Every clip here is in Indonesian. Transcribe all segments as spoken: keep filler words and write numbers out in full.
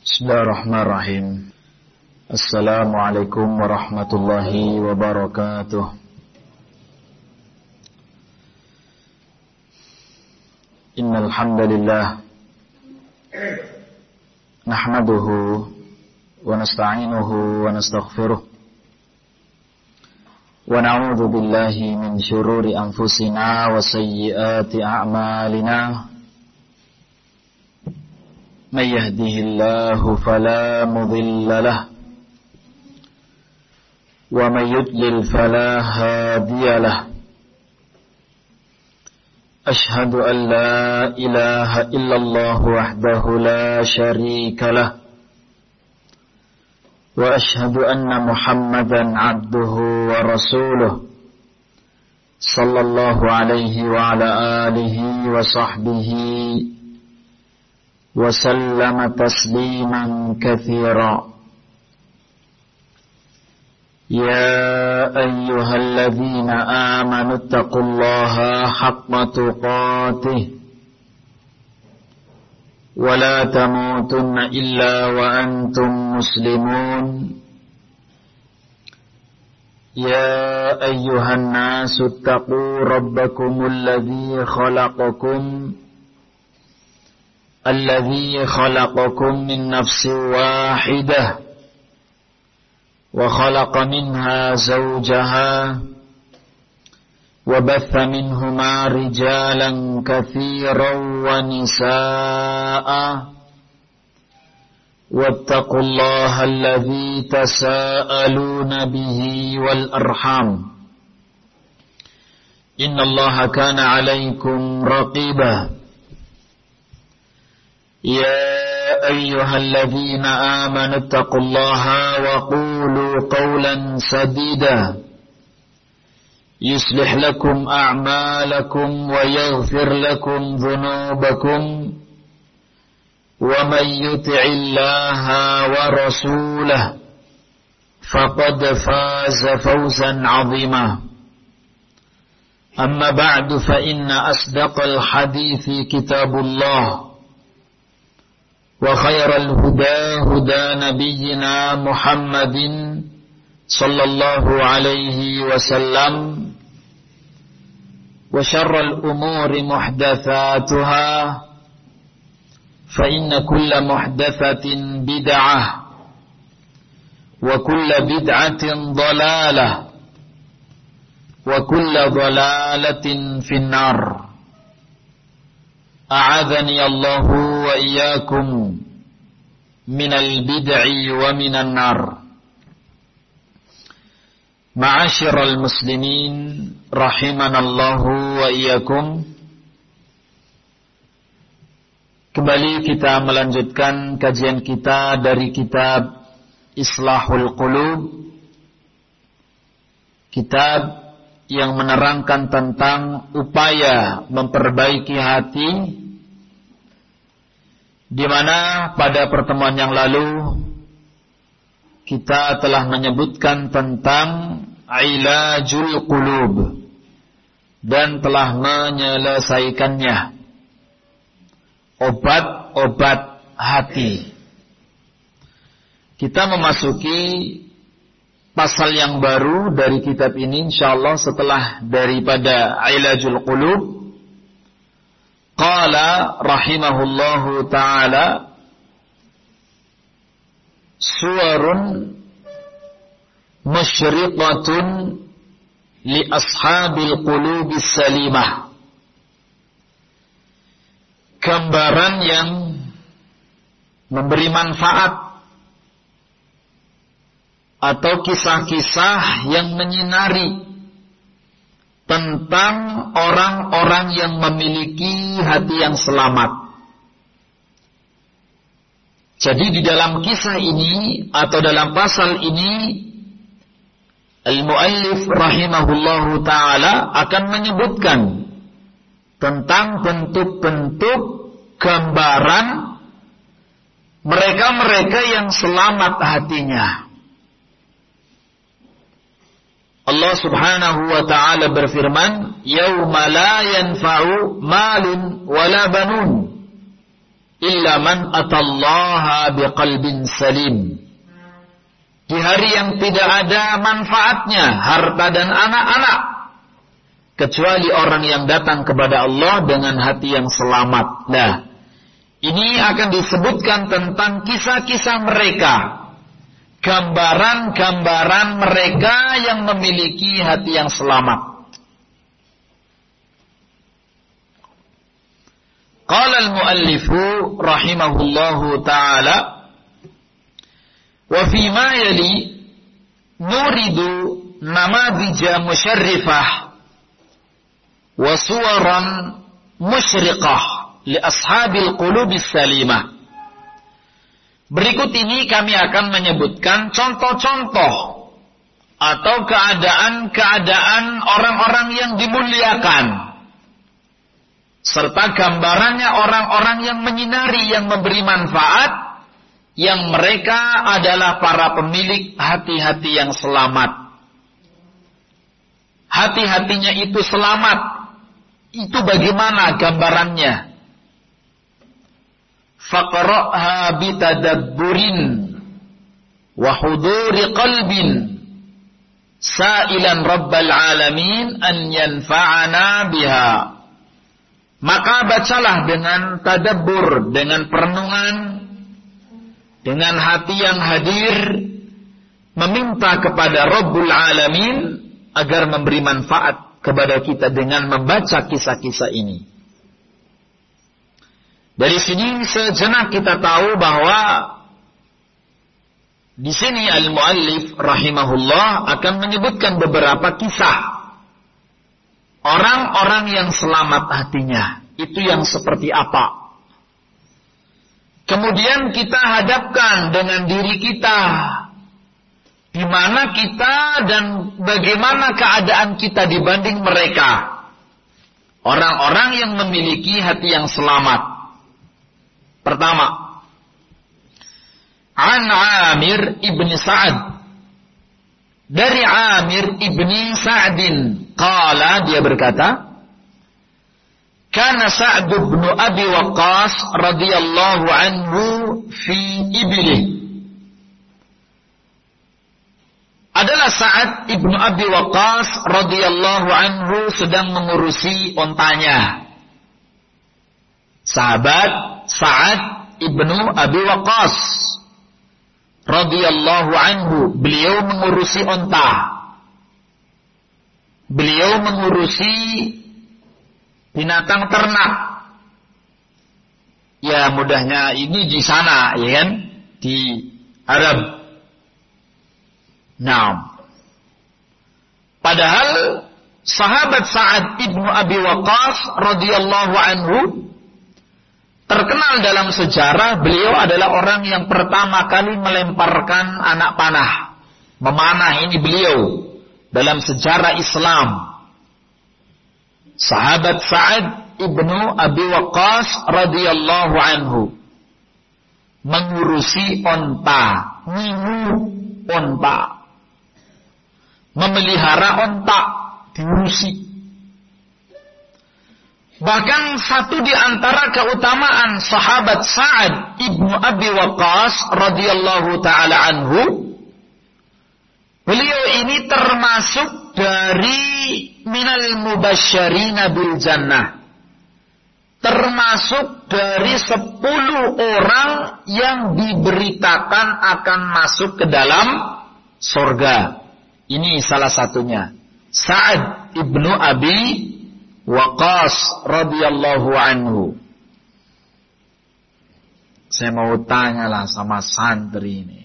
Bismillahirrahmanirrahim. Assalamualaikum warahmatullahi wabarakatuh. Innal hamdalillah nahmaduhu wa nasta'inuhu wa nastaghfiruh wa na'udzu billahi min shururi anfusina wa sayyiati a'malina. Man yahdihillahu fala mudilla lahu wa man yudlil fala hadiya lahu. Ashhadu an la ilaha illallah wahdahu la syarika lahu wa ashhadu anna Muhammadan abduhu wa rasuluh sallallahu alaihi wa ala alihi wa sahbihi wa sallama tasliman katsira. Ya ayyuhalladzina amanu taqullaha haqqa tuqatih wa la tamutunna illa wa antum muslimun. Ya ayyuhan nasu taqu rabbakumul ladzi khalaqakum alladzi khalaqakum min nafsin wahidah wa khalaqa minha zawjaha wa batha minhuma rijalan katsiran wa nisaa'a wattaqullaha alladzi tasaaluna bihi wal arham innallaha kana 'alaykum raqiba. Ya أيها الذين آمنوا اتقوا الله وقولوا قولا سديدا يصلح لكم أعمالكم ويغفر لكم ذنوبكم ومن يطع الله ورسوله فقد فاز فوزا عظيما. أما بعد فإن أصدق الحديث كتاب الله wa khairal huda huda nabiyyina Muhammadin sallallahu alaihi wasallam wa syarral umuri muhdatsatuha fa inna kulla muhdatsatin bid'ah wa kulla bid'atin dhalalah wa kulla dhalalatin finnar. A'adzani Allahu wa iyyakum minal bid'i wa minan nar. Ma'asyiral muslimin rahimanallahu wa iyyakum. Kembali kita melanjutkan kajian kita dari kitab Islahul Qulub, kitab yang menerangkan tentang upaya memperbaiki hati, di mana pada pertemuan yang lalu kita telah menyebutkan tentang ilajul qulub dan telah menyelesaikannya, obat-obat hati. Kita memasuki pasal yang baru dari kitab ini insyaallah setelah daripada Ilajul Qulub. Qala rahimahullahu ta'ala suwarun musyriqatun li ashabil qulubis salimah. Gambaran yang memberi manfaat atau kisah-kisah yang menyinari tentang orang-orang yang memiliki hati yang selamat. Jadi di dalam kisah ini atau dalam pasal ini al-muallif rahimahullahu ta'ala akan menyebutkan tentang bentuk-bentuk gambaran mereka-mereka yang selamat hatinya. Allah subhanahu wa ta'ala berfirman, "Yauma la yanfa'u malun wala banun illa man atallaha biqalbin salim. Di hari yang tidak ada manfaatnya harta dan anak-anak, kecuali orang yang datang kepada Allah dengan hati yang selamat. Nah, ini akan disebutkan tentang kisah-kisah mereka, gambaran-gambaran mereka yang memiliki hati yang selamat. Qala al-muallifu rahimahullahu ta'ala, wa fi ma yali nuridu namadija musharrifah wa suwaran musyriqah li ashabil qulubis salimah. Berikut ini kami akan menyebutkan contoh-contoh atau keadaan-keadaan orang-orang yang dimuliakan, serta gambarannya orang-orang yang menyinari, yang memberi manfaat, yang mereka adalah para pemilik hati-hati yang selamat. Hati-hatinya itu selamat. Itu bagaimana gambarannya? Faqra'ha bitadabburin wa huduri qalbin sa'ilan rabbal alamin an yanfa'ana biha. Maka bacalah dengan tadabbur, dengan perenungan, dengan hati yang hadir, meminta kepada Rabbul Alamin agar memberi manfaat kepada kita dengan membaca kisah-kisah ini. Dari sini sejenak kita tahu bahwa di sini al-muallif rahimahullah akan menyebutkan beberapa kisah orang-orang yang selamat hatinya. Itu yang seperti apa? Kemudian kita hadapkan dengan diri kita, di mana kita dan bagaimana keadaan kita dibanding mereka, orang-orang yang memiliki hati yang selamat. Pertama, An Amir ibni Sa'ad, dari Amir ibni Sa'din, qala, dia berkata, Kana Sa'd bin Abi Waqqas radhiyallahu anhu fi ibilih. Adalah Sa'ad ibnu Abi Waqqas radhiyallahu anhu sedang mengurusi ontanya. Sahabat Sa'ad ibnu Abi Waqqas radhiyallahu anhu, beliau mengurusi onta. Beliau mengurusi binatang ternak. Ya mudahnya ini di sana, ya kan, di Arab. Nah, padahal sahabat Sa'ad ibnu Abi Waqqas radhiyallahu anhu terkenal dalam sejarah, beliau adalah orang yang pertama kali melemparkan anak panah, memanah. Ini beliau dalam sejarah Islam. Sahabat Sa'ad ibnu Abi Waqqas radhiyallahu anhu mengurusi onta, nyimu onta, memelihara onta, diurusi. Bahkan satu di antara keutamaan sahabat Sa'ad ibnu Abi Waqqas radhiyallahu ta'ala anhu, beliau ini termasuk dari minal mubasysyirina bil jannah, termasuk dari sepuluh orang yang diberitakan akan masuk ke dalam surga. Ini salah satunya, Sa'ad ibnu Abi Waqqas radhiyallahu anhu. Saya mau tanyalah sama santri ini,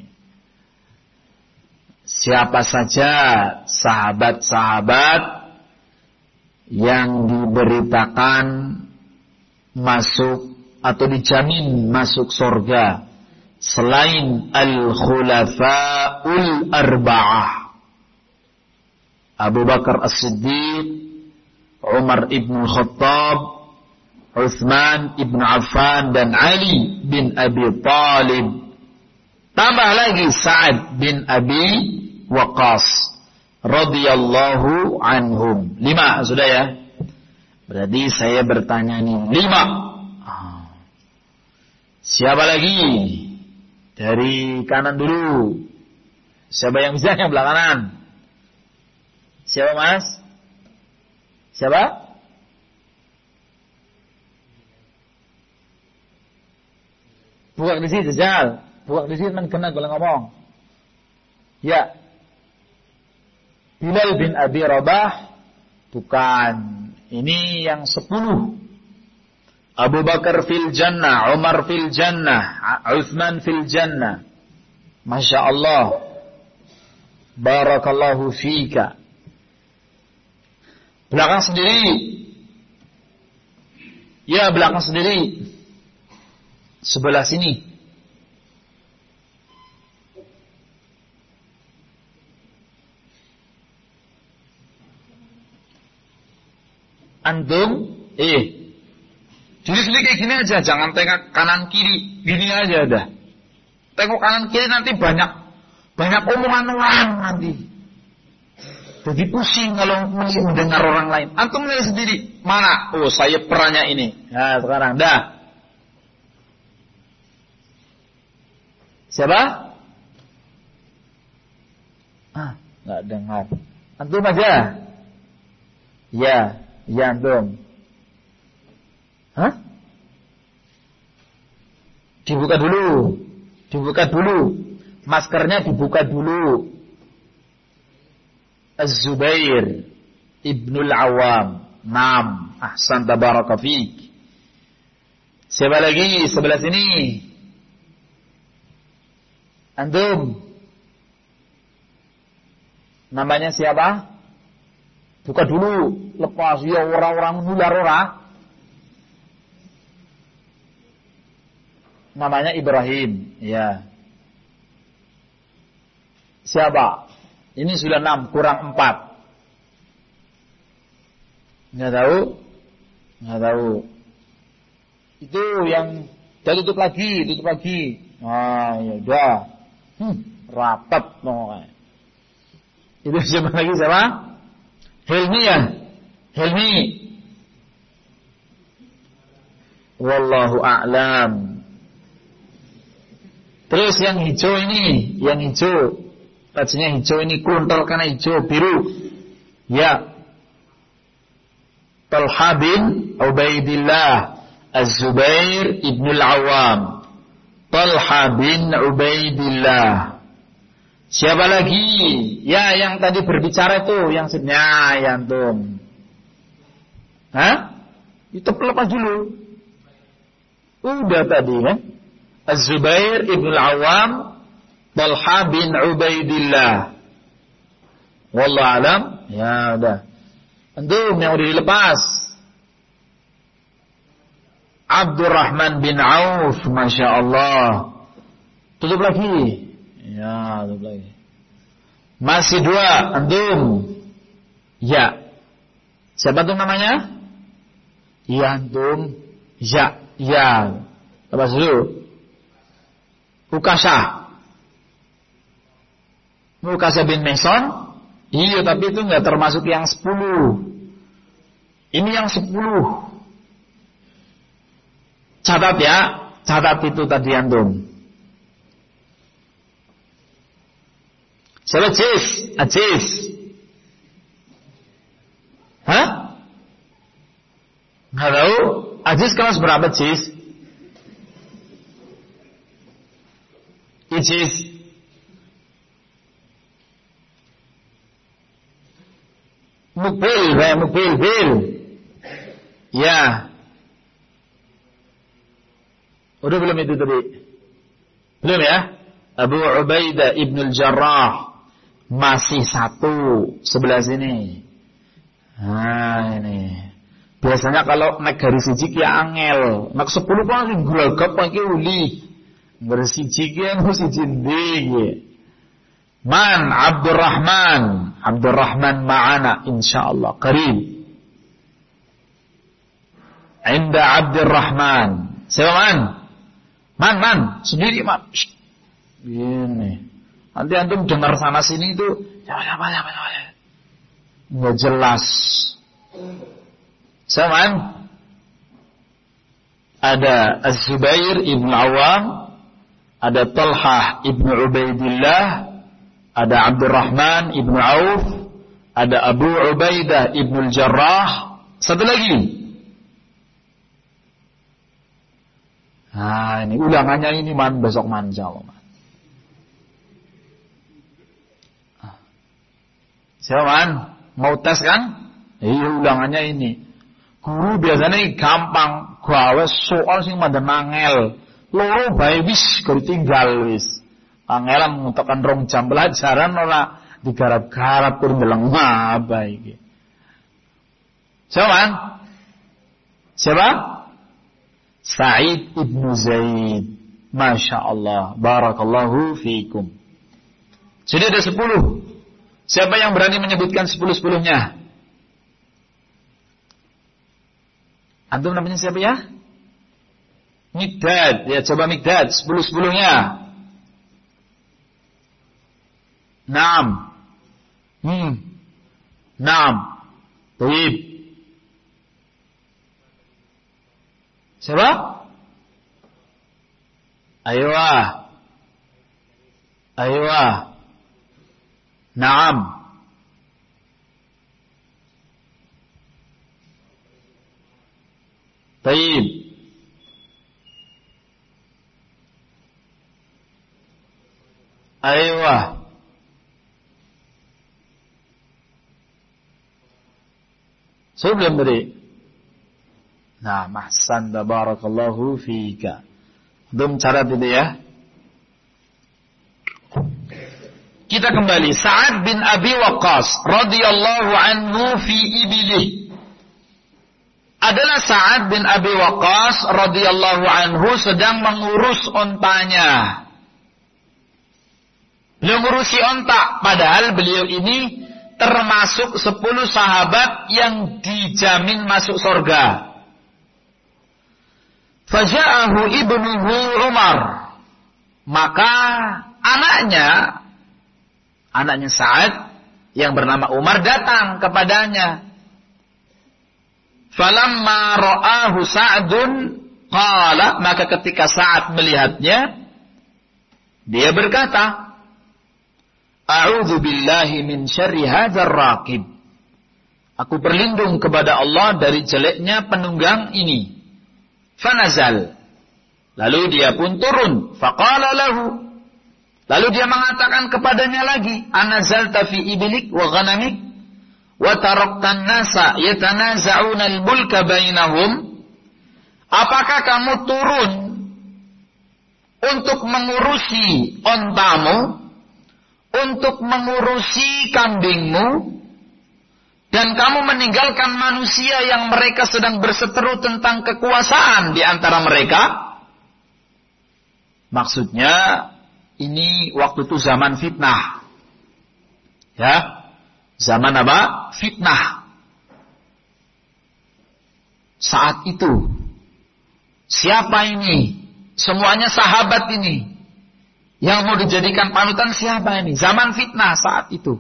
siapa saja sahabat-sahabat yang diberitakan masuk atau dijamin masuk surga selain al-khulafa'ul arba'ah, Abu Bakar As-Siddiq, Umar ibn Khattab, Utsman ibn Affan, dan Ali bin Abi Talib. Tambah lagi Sa'ad bin Abi Waqqas radhiyallahu anhum. Lima sudah ya. Berarti saya bertanya nih, lima. Siapa lagi? Dari kanan dulu. Siapa yang bisa yang belah kanan? Siapa Mas? Siapa? Bukan di situ, Jal. Bukan di situ, man kena gue ngomong. Ya. Bilal bin Abi Rabah. Bukan. Ini yang sepuluh. Abu Bakar fil jannah, Umar fil jannah, Uthman fil jannah. Masya Allah. Barakallahu fika. Belakang sendiri. Ya, belakang sendiri. Sebelah sini. Antum, eh, jadi sendiri kayak gini aja, jangan tengok kanan kiri, gini aja dah. Tengok kanan kiri nanti banyak, banyak omongan orang nanti. Jadi pusing kalau mendengar orang lain. Antum lihat sendiri, mana? Oh, saya perannya ini. Nah, sekarang dah. Siapa? Ah, nggak dengar. Antum aja. Ya, ya antum. Hah? Dibuka dulu. Dibuka dulu. Maskernya dibuka dulu. Az-Zubair Ibnul Awam. Naam. Ahsan tabaraka fiik. Siapa lagi sebelah sini? Antum. Namanya siapa? Buka dulu. Lepas ya orang-orang nular orang. Namanya Ibrahim. Ya. Siapa? Ini sudah enam, kurang empat. Nggak tahu? Nggak tahu. Itu yang udah tutup lagi, tutup lagi. Ah, ya udah. Hmm, rapat pokoknya. Itu siapa lagi siapa? Hilmi ya? Hilmi. Wallahu a'lam. Terus yang hijau ini, yang hijau. Bajunya hijau ini kuntal karena hijau, biru. Ya. Talha bin Ubaidillah Az-Zubair Ibnul Awam. Talha bin Ubaidillah. Siapa lagi? Ya, yang tadi berbicara itu, yang sebenarnya ya antum. Hah? Itu lepas dulu. Udah tadi kan? Az-Zubair Ibnul Awam, Talha bin Ubaidillah. Wallahu alam. Ya udah. Antum yang udah dilepas. Abdurrahman bin Auf, Masya Allah. Tutup lagi. Ya, tutup lagi. Masih dua, antum. Ya. Siapa tuh namanya? Ya, antum. Ya, ya. Lepas dulu. Ukasha. Ukasha bin Mihsan. Iya, tapi itu nggak termasuk yang sepuluh. Ini yang sepuluh. Catat ya, catat itu tadi antum. Siapa Cis? Aziz. Hah? Nggak tahu? Aziz kelas berapa Cis? Icis. Mukbil, ya mukbil, bil. Ya. Udah belum itu tadi? Belum ya? Abu Ubaidah Ibnul Jarrah. Masih satu sebelah sini. Nah ini. Biasanya kalau naik garis siji ya angel. Naik sepuluh kan gelagap pakai uli. Garis siji ya mesti jindi. Man Abdurrahman. Abdurrahman ma'ana insyaallah qarib. Inda Abdurrahman. Siapa man? Man, man, sendiri man. Shh. Gini. Nanti antum dengar sana sini itu siapa siapa siapa siapa. Enggak jelas. Siapa man? ada Az-Zubair ibn Awam, ada Talhah ibn Ubaidillah, ada Abdurrahman ibn Auf, ada Abu Ubaidah ibn Al-Jarrah. Satu lagi. Nah, ini ulangannya ini man besok manja, man. Siapa man? Mau tes kan? Iya, ulangannya ini. Guru biasanya gampang, gawe soal sing madha nangel. Loro bae wis guru tinggal wis. Kangelan ngutekan rong jam pelajaran ora digarap-garap tur ndeleng apa iki. Siapa? Siapa? Sa'id ibn Zaid. Masya Allah. Barakallahu fiikum. Jadi ada sepuluh. Siapa yang berani menyebutkan sepuluh-sepuluhnya? Antum namanya siapa ya? Mikdad. Ya, coba Mikdad. Sepuluh-sepuluhnya. Naam. Hmm. Naam. Baik. Siapa? Aywa. Aywa. Naam. Baik. Aywa. Saya belum beri. Nah, mahsan barakallahu fika. Belum cara itu ya. Kita kembali. Sa'ad bin Abi Waqqas radhiyallahu anhu fi ibilih. Adalah Sa'ad bin Abi Waqqas radhiyallahu anhu sedang mengurus ontanya. Beliau ngurusi onta, padahal beliau ini termasuk sepuluh sahabat yang dijamin masuk surga. Faja'ahu ibnuhu Umar. Maka anaknya, anaknya Sa'ad yang bernama Umar datang kepadanya. Falamma ra'ahu Sa'dun qala, maka ketika Sa'ad melihatnya, dia berkata, A'udzu billahi min syarri hadzal raqib. Aku berlindung kepada Allah dari jeleknya penunggang ini. Fanazal. Lalu dia pun turun. Faqala lahu. Lalu dia mengatakan kepadanya lagi, Anazalta fi ibilik wa ghanamik wa taraktan nasa yatanaza'una al-mulka bainahum. Apakah kamu turun untuk mengurusi ontamu, untuk mengurusi kambingmu, dan kamu meninggalkan manusia yang mereka sedang berseteru tentang kekuasaan di antara mereka? Maksudnya, ini waktu itu zaman fitnah. Ya, zaman apa? Fitnah. Saat itu, siapa ini? Semuanya sahabat ini. Yang mau dijadikan panutan siapa ini? Zaman fitnah saat itu.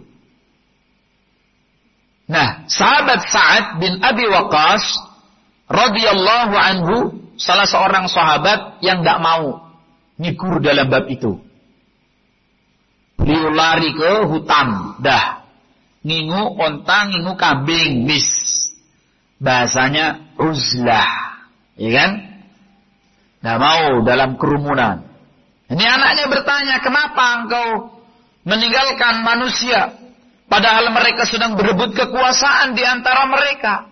Nah, sahabat Sa'ad bin Abi Waqqas radhiyallahu anhu, salah seorang sahabat yang tidak mau nyigur dalam bab itu. Beliau lari ke hutan, dah ngingu onta, ngingu kambing, mis. Bahasanya uzlah, ya kan? Tidak mau dalam kerumunan. Ini anaknya bertanya, kenapa engkau meninggalkan manusia? Padahal mereka sedang berebut kekuasaan di antara mereka.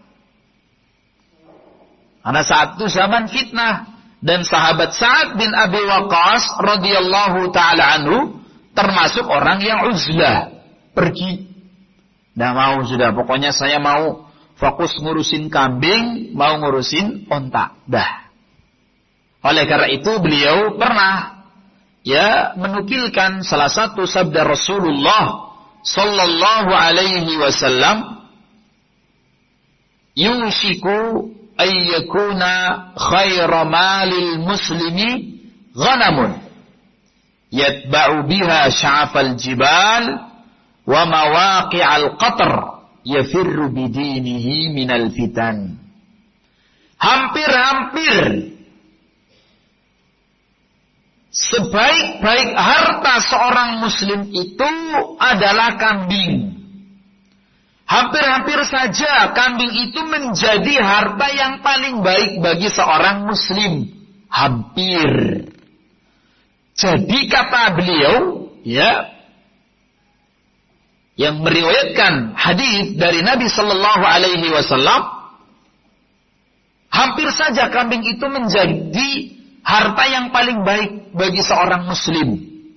Karena saat itu zaman fitnah. Dan sahabat Sa'ad bin Abi Waqqas radhiyallahu ta'ala anhu termasuk orang yang uzlah. Pergi. Nah mau sudah, pokoknya saya mau fokus ngurusin kambing, mau ngurusin onta. Dah. Oleh karena itu beliau pernah ya menukilkan salah satu sabda Rasulullah sallallahu alaihi wasallam, yushiku ayyakuna khaira malil muslimi ghanamun yatba'u biha sya'afal jibal wa mawaqi'al qatr yafirru bidinihi minal fitan. Hampir-hampir sebaik-baik harta seorang muslim itu adalah kambing. Hampir-hampir saja kambing itu menjadi harta yang paling baik bagi seorang muslim. Hampir. Jadi kata beliau, ya, yang meriwayatkan hadis dari Nabi Sallallahu Alaihi Wasallam, hampir saja kambing itu menjadi harta yang paling baik bagi seorang muslim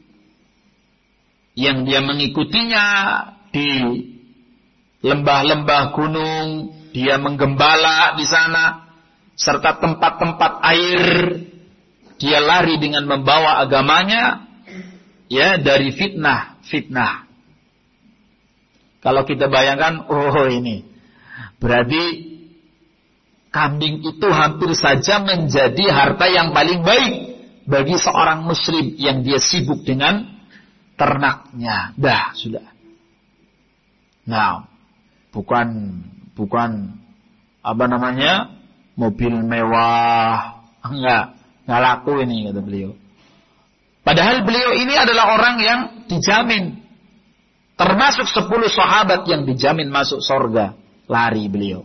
yang dia mengikutinya di lembah-lembah gunung, dia menggembala di sana, serta tempat-tempat air, dia lari dengan membawa agamanya, ya, dari fitnah-fitnah. Kalau kita bayangkan, oh ini, berarti kambing itu hampir saja menjadi harta yang paling baik bagi seorang muslim yang dia sibuk dengan ternaknya. Dah, sudah. Nah, bukan bukan apa namanya? Mobil mewah. Enggak, enggak laku ini kata beliau. Padahal beliau ini adalah orang yang dijamin, termasuk sepuluh sahabat yang dijamin masuk surga. Lari beliau.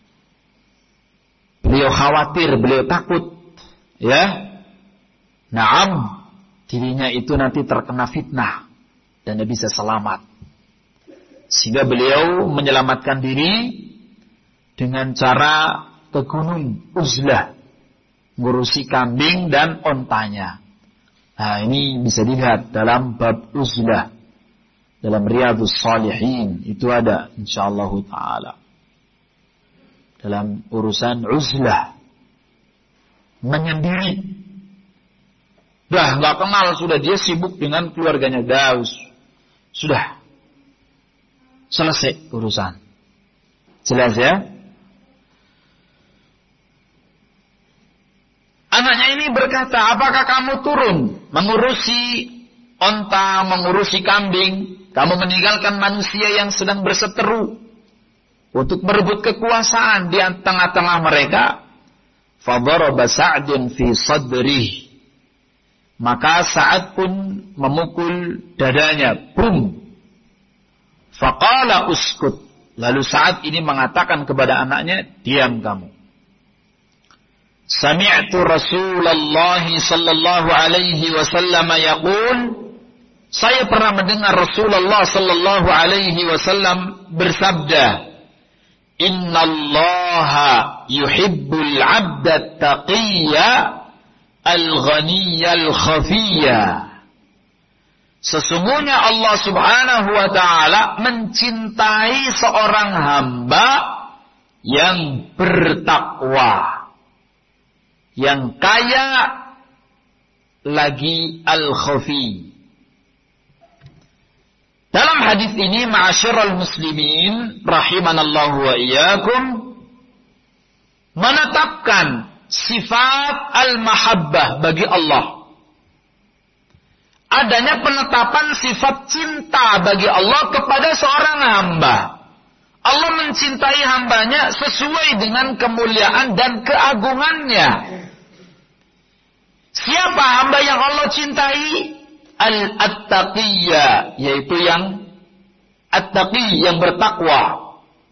Beliau khawatir, beliau takut, ya. Naam, dirinya itu nanti terkena fitnah dan tidak bisa selamat. Sehingga beliau menyelamatkan diri dengan cara ke gunung Uzlah, ngurusi kambing dan ontanya. Nah, ini bisa dilihat dalam bab Uzlah, dalam Riyadhus Shalihin, itu ada insyaallah taala. Dalam urusan uzlah, menyendiri, dah nggak kenal, sudah dia sibuk dengan keluarganya, daus, sudah selesai urusan. Jelas ya? Anaknya ini berkata, apakah kamu turun mengurusi onta, mengurusi kambing, kamu meninggalkan manusia yang sedang berseteru untuk merebut kekuasaan di tengah-tengah mereka? Fadaraba Sa'dun fi sadrih. Maka Sa'ad pun memukul dadanya. Bum. Faqala uskut. Lalu Sa'ad ini mengatakan kepada anaknya, diam kamu. Sami'tu Rasulullah sallallahu alaihi wasallam yaqul, saya pernah mendengar Rasulullah sallallahu alaihi wasallam bersabda, Inna Allaha yuhibbul abda taqiyya al-ghaniyya al-khafiyya. Sesungguhnya Allah subhanahu wa ta'ala mencintai seorang hamba yang bertakwa, yang kaya lagi al-khafi. Dalam hadis ini, ma'asyiral muslimin rahimanallahu wa iyyakum, menetapkan sifat al-mahabbah bagi Allah. Adanya penetapan sifat cinta bagi Allah kepada seorang hamba. Allah mencintai hambanya sesuai dengan kemuliaan dan keagungannya. Siapa hamba yang Allah cintai? Al-attaqiyya, yaitu yang attaqi, yang bertakwa.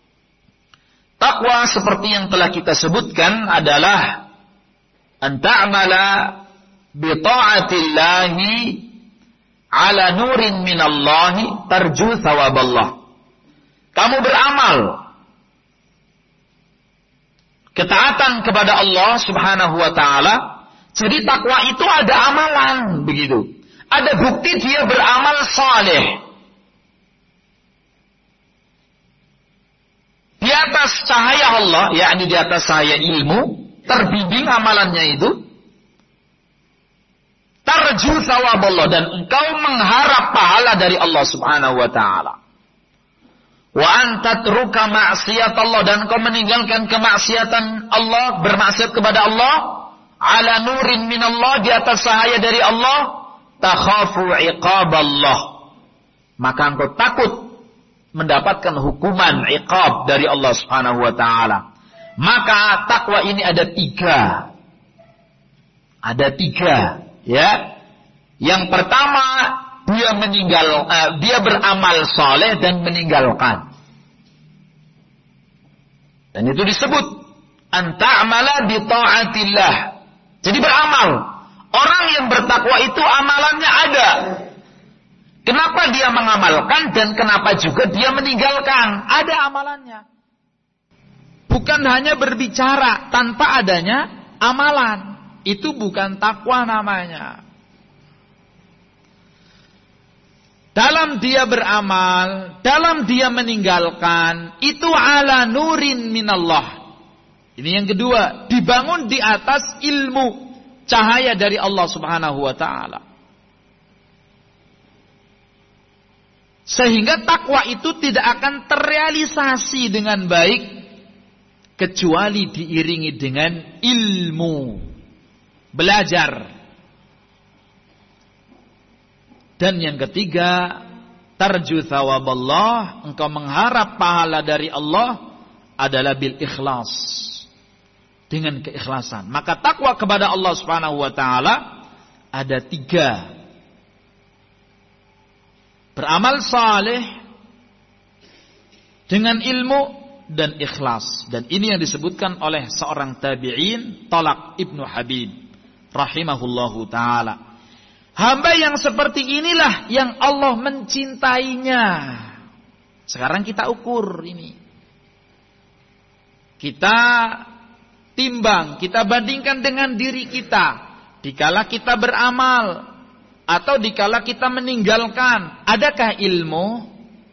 Takwa seperti yang telah kita sebutkan adalah an ta'mala bi ta'atillahi ala nurin minallahi tarju thawaballah. Kamu beramal ketaatan kepada Allah subhanahu wa ta'ala. Jadi takwa itu ada amalan, begitu. Ada bukti dia beramal saleh. Di atas cahaya Allah, yakni di atas cahaya ilmu, terbimbing amalannya itu. Tarju thawaballah, dan engkau mengharap pahala dari Allah subhanahu wa ta'ala. Wa antatruka ma'siyat Allah, dan engkau meninggalkan kemaksiatan Allah, bermaksiat kepada Allah, ala nurin minallah, di atas cahaya dari Allah, takhafu iqaballah, maka engkau takut mendapatkan hukuman iqab dari Allah subhanahu wa ta'ala. Maka takwa ini ada tiga. Ada tiga, ya. Yang pertama, dia meninggal, uh, dia beramal saleh dan meninggalkan. Dan itu disebut anta'amala bi ta'atillah. Jadi beramal. Orang yang bertakwa itu amalannya ada. Kenapa dia mengamalkan dan kenapa juga dia meninggalkan? Ada amalannya. Bukan hanya berbicara tanpa adanya amalan. Itu bukan takwa namanya. Dalam dia beramal, dalam dia meninggalkan, itu ala nurin minallah. Ini yang kedua, dibangun di atas ilmu, cahaya dari Allah Subhanahu wa taala. Sehingga takwa itu tidak akan terrealisasi dengan baik kecuali diiringi dengan ilmu, belajar. Dan yang ketiga, tarju thawaballah, engkau mengharap pahala dari Allah adalah bil ikhlas, dengan keikhlasan. Maka takwa kepada Allah Subhanahu wa taala ada tiga. Beramal saleh dengan ilmu dan ikhlas. Dan ini yang disebutkan oleh seorang tabi'in, Talaq ibnu Habib rahimahullahu taala. Hamba yang seperti inilah yang Allah mencintainya. Sekarang kita ukur ini. Kita timbang, kita bandingkan dengan diri kita. Dikala kita beramal atau dikala kita meninggalkan, adakah ilmu?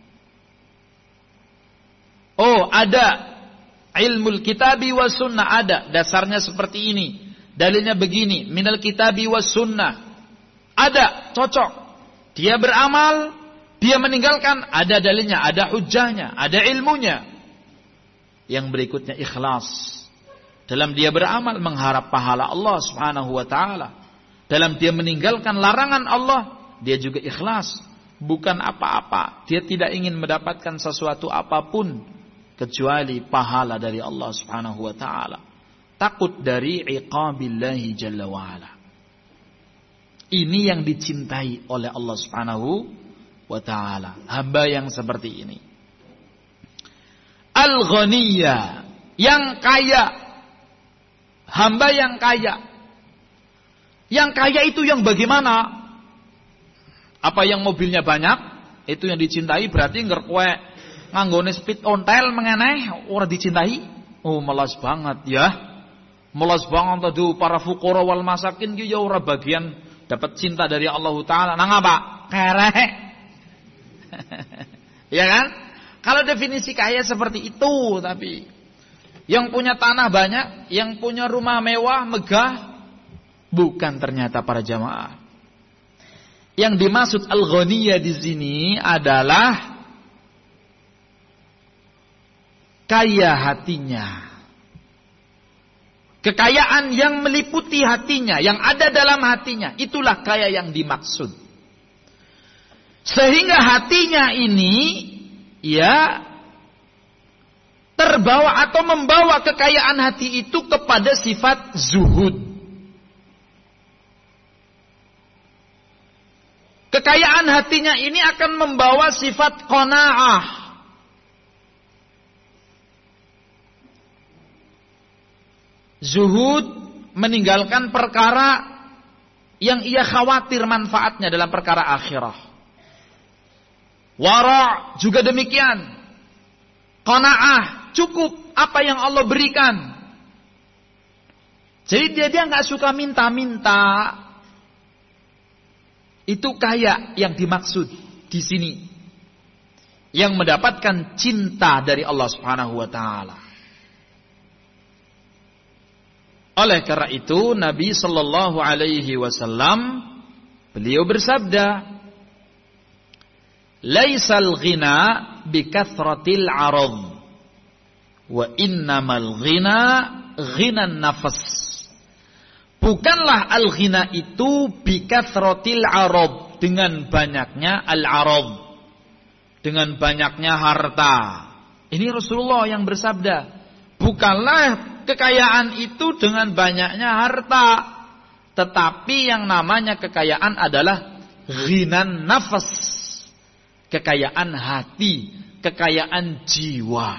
Oh, ada. Ilmul kitabi was sunnah ada. Dasarnya seperti ini. Dalilnya begini, minal kitabi was sunnah. Ada, cocok. Dia beramal, dia meninggalkan, ada dalilnya, ada hujjahnya, ada ilmunya. Yang berikutnya ikhlas. Dalam dia beramal mengharap pahala Allah Subhanahu wa taala. Dalam dia meninggalkan larangan Allah, dia juga ikhlas. Bukan apa-apa. Dia tidak ingin mendapatkan sesuatu apapun kecuali pahala dari Allah Subhanahu wa taala. Takut dari iqabillahi jalla wa ala. Ini yang dicintai oleh Allah Subhanahu wa taala. Hamba yang seperti ini. Al-ghaniyya, yang kaya. Hamba yang kaya. Yang kaya itu yang bagaimana? Apa yang mobilnya banyak? Itu yang dicintai, berarti ngerkoe nganggone speed ontel mengeneh ora dicintai? Oh, malas banget ya. Malas banget tuh para fuqara wal masakin ki ya ora bagian dapat cinta dari Allah taala. Nang apa? Kerek. Ya kan? Kalau definisi kaya seperti itu, tapi yang punya tanah banyak, yang punya rumah mewah, megah, bukan ternyata para jamaah. Yang dimaksud al-ghaniyah di sini adalah kaya hatinya. Kekayaan yang meliputi hatinya, yang ada dalam hatinya, itulah kaya yang dimaksud. Sehingga hatinya ini ya terbawa atau membawa kekayaan hati itu kepada sifat zuhud. Kekayaan hatinya ini akan membawa sifat qanaah. Zuhud meninggalkan perkara yang ia khawatir manfaatnya dalam perkara akhirah. Wara' juga demikian. Qanaah, cukup apa yang Allah berikan. Jadi dia dia nggak suka minta-minta. Itu kaya yang dimaksud di sini. Yang mendapatkan cinta dari Allah Subhanahu wa taala. Oleh karena itu Nabi sallallahu alaihi wasallam beliau bersabda, "Laisal ghina bikathratil 'arad wa innamal ghina ghinan nafas." Bukanlah al-ghina itu bikathratil 'arad, dengan banyaknya al-'arad, dengan banyaknya harta. Ini Rasulullah yang bersabda. Bukanlah kekayaan itu dengan banyaknya harta, Tetapi yang namanya kekayaan adalah ghinan nafas, kekayaan hati, kekayaan jiwa.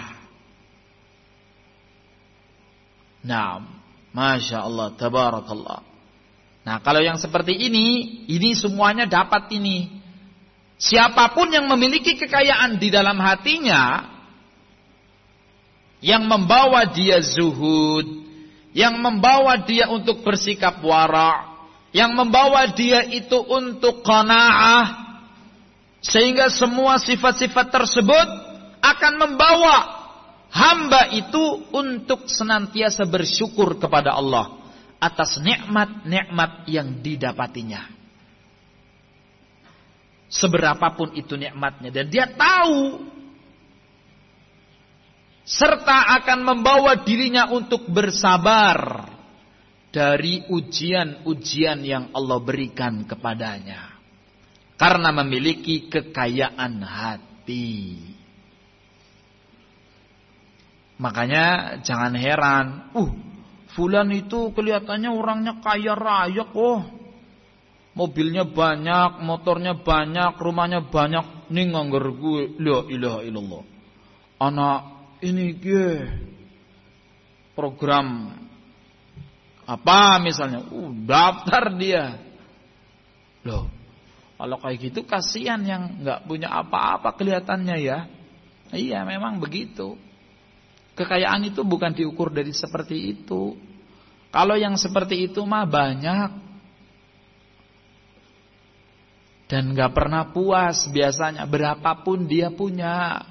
Nah, Masya Allah, tabarakallah. Nah, kalau yang seperti ini, ini semuanya dapat ini. Siapapun yang memiliki kekayaan di dalam hatinya, yang membawa dia zuhud, yang membawa dia untuk bersikap wara', yang membawa dia itu untuk qanaah, sehingga semua sifat-sifat tersebut akan membawa hamba itu untuk senantiasa bersyukur kepada Allah atas nikmat-nikmat yang didapatinya. Seberapapun itu nikmatnya, dan dia tahu serta akan membawa dirinya untuk bersabar dari ujian-ujian yang Allah berikan kepadanya, karena memiliki kekayaan hati. Makanya jangan heran, uh, fulan itu kelihatannya orangnya kaya raya kok. Mobilnya banyak, motornya banyak, rumahnya banyak, ning nganggur gue, la ilaha illallah. Anak ini ke program apa misalnya, uh, daftar dia. Loh, kalau kayak gitu kasihan yang nggak punya apa-apa kelihatannya ya. Iya, memang begitu. Kekayaan itu bukan diukur dari seperti itu. Kalau yang seperti itu mah banyak dan nggak pernah puas biasanya, berapapun dia punya.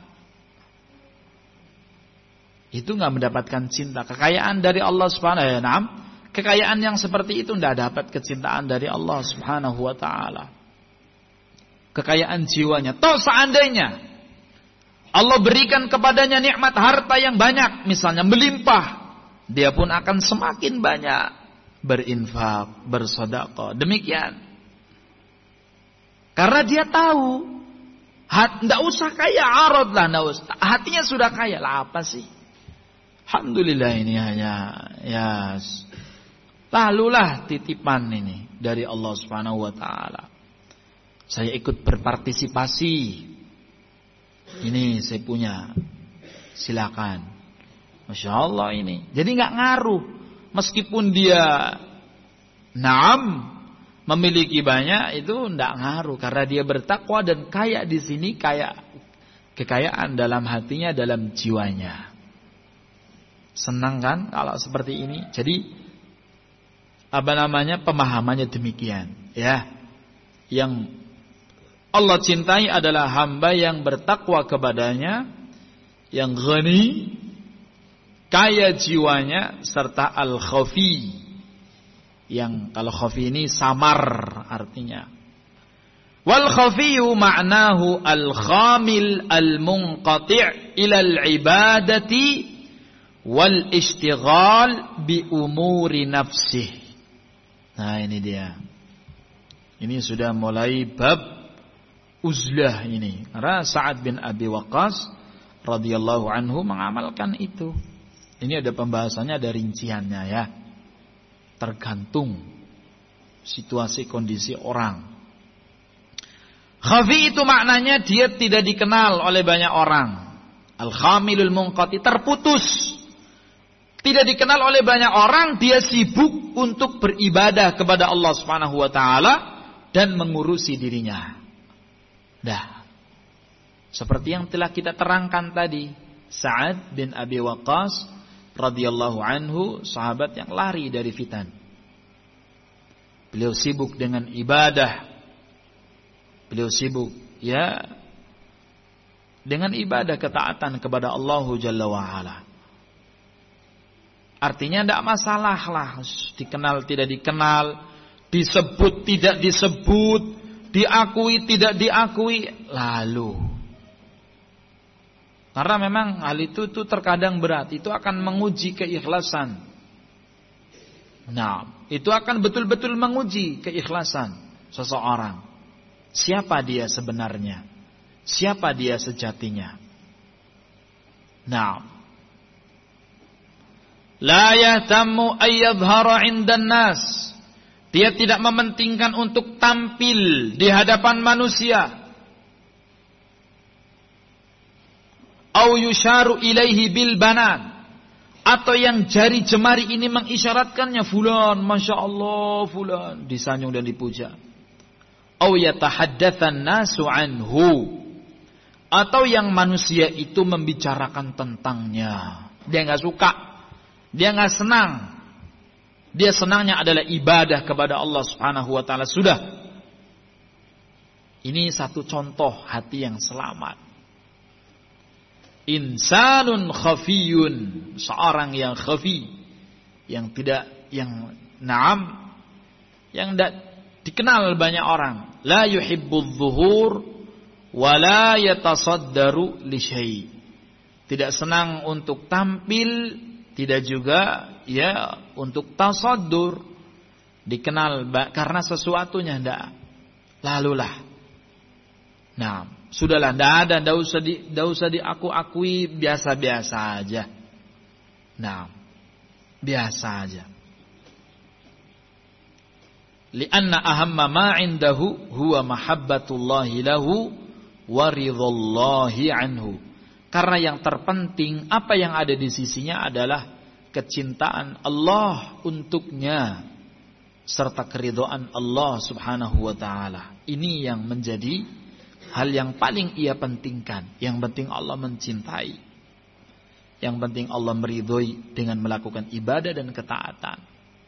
Itu nggak mendapatkan cinta. Kekayaan dari Allah Subhanahu wa taala. Kekayaan yang seperti itu tidak dapat kecintaan dari Allah Subhanahu wa taala. Kekayaan jiwanya. Toh seandainya Allah berikan kepadanya nikmat harta yang banyak, misalnya melimpah, dia pun akan semakin banyak berinfak, bersedekah. Demikian. Karena dia tahu, tidak usah kaya arad lah, hatinya sudah kaya lah, apa sih? Alhamdulillah ini hanya ya lalulah titipan ini dari Allah Subhanahu wa taala. Saya ikut berpartisipasi. Ini saya punya. Silakan. Masya Allah ini. Jadi nggak ngaruh. Meskipun dia naam memiliki banyak, itu nggak ngaruh karena dia bertakwa dan kaya di sini, kaya kekayaan dalam hatinya, dalam jiwanya. Senang kan kalau seperti ini? Jadi apa namanya, pemahamannya demikian, ya. Yang Allah cintai adalah hamba yang bertakwa kepadanya, yang ghani, kaya jiwanya, serta al-khafi, yang kalau khafi ini samar artinya. Wal khafiyu ma'nahu al-khamil al-munqati' ila al-ibadati wal ishtighal bi umuri nafsih. Nah ini dia. Ini sudah mulai bab uzlah ini. Karena Sa'ad bin Abi Waqqas radhiyallahu anhu mengamalkan itu. Ini ada pembahasannya, ada rinciannya ya. Tergantung situasi kondisi orang. Khafi itu maknanya dia tidak dikenal oleh banyak orang. Al-khamilul munqati, terputus. Tidak dikenal oleh banyak orang, dia sibuk untuk beribadah kepada Allah Subhanahu wa taala dan mengurusi dirinya. Dah. Seperti yang telah kita terangkan tadi, Sa'ad bin Abi Waqqas radhiyallahu anhu, sahabat yang lari dari fitan. Beliau sibuk dengan ibadah. Beliau sibuk ya dengan ibadah ketaatan kepada Allah Jalla wa Ala. Artinya tidak masalah lah, dikenal tidak dikenal, disebut tidak disebut, diakui tidak diakui, lalu. Karena memang hal itu tuh terkadang berat, itu akan menguji keikhlasan. Nah, itu akan betul-betul menguji keikhlasan seseorang. Siapa dia sebenarnya? Siapa dia sejatinya? Nah, la yahtammu ay yadhhara 'indan nas Dia tidak mementingkan untuk tampil di hadapan manusia. Au yusharu ilaihi bil banan, atau yang jari jemari ini mengisyaratkannya, fulan, masya Allah, fulan, disanjung dan dipuja. Au yatahaddatsan nasu anhu, atau yang manusia itu membicarakan tentangnya. Dia enggak suka, dia enggak senang. Dia senangnya adalah ibadah kepada Allah Subhanahu wa taala. Sudah. Ini satu contoh hati yang selamat. Insanun khafiyun, seorang yang khafi, yang tidak, yang na'am, yang tidak dikenal banyak orang. La yuhibbudz zuhur wa la yatasaddaru li syai'. Tidak senang untuk tampil, tidak juga ya untuk tasaddur, dikenal karena sesuatunya tidak. Lalulah. Nah, sudahlah, tidak ada, tidak usah di, tidak usah diaku-akui, biasa-biasa aja. Nah, biasa aja. Lianna ahamma ma indahu huwa mahabbatullahi lahu wa ridhallahi anhu. Karena yang terpenting, apa yang ada di sisinya adalah kecintaan Allah untuknya serta keridhaan Allah Subhanahu wa taala. Ini yang menjadi hal yang paling ia pentingkan. Yang penting Allah mencintai. Yang penting Allah meridhoi dengan melakukan ibadah dan ketaatan.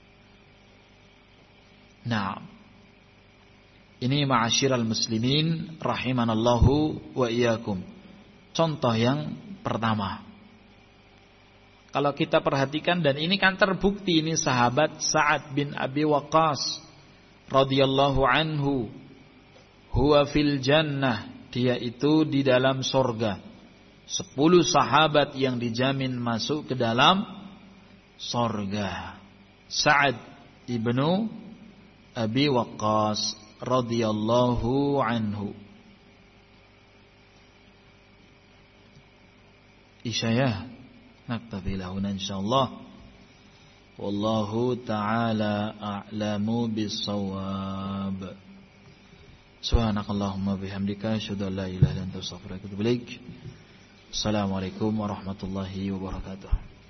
Nah, ini ma'asyiral muslimin rahimanallahu wa iyyakum. Contoh yang pertama. Kalau kita perhatikan, dan ini kan terbukti, ini sahabat Sa'ad bin Abi Waqqas radhiyallahu anhu, huwa fil jannah, dia itu di dalam surga. Sepuluh sahabat yang dijamin masuk ke dalam surga. Sa'ad ibnu Abi Waqqas radhiyallahu anhu. Isyayah naktafi lahuna insyaallah. Wallahu ta'ala a'lamu bis-shawab. Subhanakallahumma bihamdika asyhadu an la ilaha illa anta astaghfiruka wa atubu ilaik. Assalamualaikum warahmatullahi wabarakatuh.